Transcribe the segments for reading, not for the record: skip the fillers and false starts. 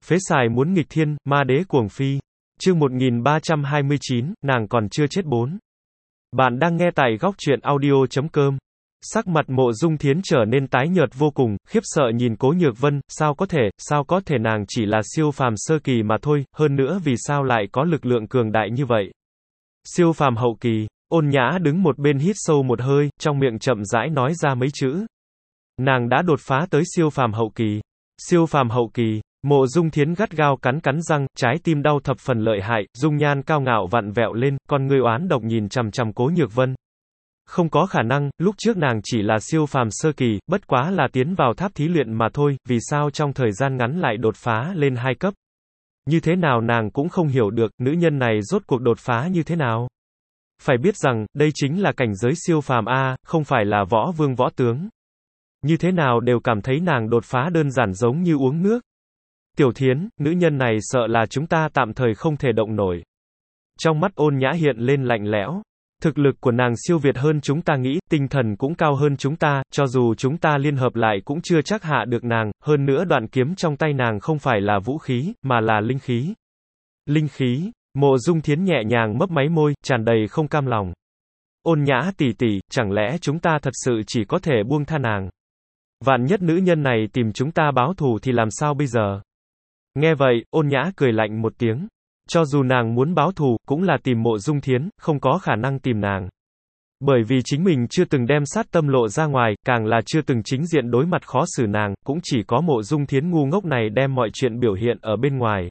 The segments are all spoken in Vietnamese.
Phế xài muốn nghịch thiên, ma đế cuồng phi. Chương 1329, nàng còn chưa chết 4. Bạn đang nghe tại góc truyện audio.com. Sắc mặt Mộ Dung Thiến trở nên tái nhợt vô cùng, khiếp sợ nhìn Cố Nhược Vân, sao có thể nàng chỉ là siêu phàm sơ kỳ mà thôi, hơn nữa vì sao lại có lực lượng cường đại như vậy. Siêu phàm hậu kỳ, Ôn Nhã đứng một bên hít sâu một hơi, trong miệng chậm rãi nói ra mấy chữ. Nàng đã đột phá tới siêu phàm hậu kỳ. Siêu phàm hậu kỳ. Mộ Dung Thiến gắt gao cắn răng, trái tim đau thập phần lợi hại, dung nhan cao ngạo vặn vẹo lên, con ngươi oán độc nhìn chằm chằm Cố Nhược Vân. Không có khả năng, lúc trước nàng chỉ là siêu phàm sơ kỳ, bất quá là tiến vào tháp thí luyện mà thôi, vì sao trong thời gian ngắn lại đột phá lên 2 cấp? Như thế nào nàng cũng không hiểu được, nữ nhân này rốt cuộc đột phá như thế nào? Phải biết rằng, đây chính là cảnh giới siêu phàm A, không phải là võ vương võ tướng. Như thế nào đều cảm thấy nàng đột phá đơn giản giống như uống nước. Tiểu Thiến, nữ nhân này sợ là chúng ta tạm thời không thể động nổi. Trong mắt Ôn Nhã hiện lên lạnh lẽo. Thực lực của nàng siêu việt hơn chúng ta nghĩ, tinh thần cũng cao hơn chúng ta, cho dù chúng ta liên hợp lại cũng chưa chắc hạ được nàng, hơn nữa đoạn kiếm trong tay nàng không phải là vũ khí, mà là linh khí. Linh khí, Mộ Dung Thiến nhẹ nhàng mấp máy môi, tràn đầy không cam lòng. Ôn Nhã tỷ tỷ, chẳng lẽ chúng ta thật sự chỉ có thể buông tha nàng? Vạn nhất nữ nhân này tìm chúng ta báo thù thì làm sao bây giờ? Nghe vậy, Ôn Nhã cười lạnh một tiếng. Cho dù nàng muốn báo thù, cũng là tìm Mộ Dung Thiến, không có khả năng tìm nàng. Bởi vì chính mình chưa từng đem sát tâm lộ ra ngoài, càng là chưa từng chính diện đối mặt khó xử nàng, cũng chỉ có Mộ Dung Thiến ngu ngốc này đem mọi chuyện biểu hiện ở bên ngoài.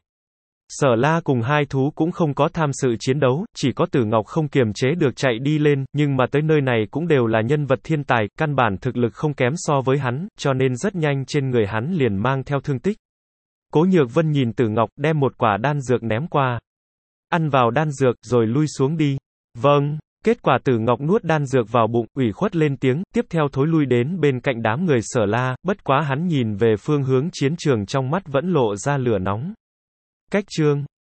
Sở La cùng hai thú cũng không có tham sự chiến đấu, chỉ có Tử Ngọc không kiềm chế được chạy đi lên, nhưng mà tới nơi này cũng đều là nhân vật thiên tài, căn bản thực lực không kém so với hắn, cho nên rất nhanh trên người hắn liền mang theo thương tích. Cố Nhược Vân nhìn Tử Ngọc, đem một quả đan dược ném qua. Ăn vào đan dược, rồi lui xuống đi. Vâng. Kết quả Tử Ngọc nuốt đan dược vào bụng, ủy khuất lên tiếng, tiếp theo thối lui đến bên cạnh đám người Sở La, bất quá hắn nhìn về phương hướng chiến trường trong mắt vẫn lộ ra lửa nóng. Cách chương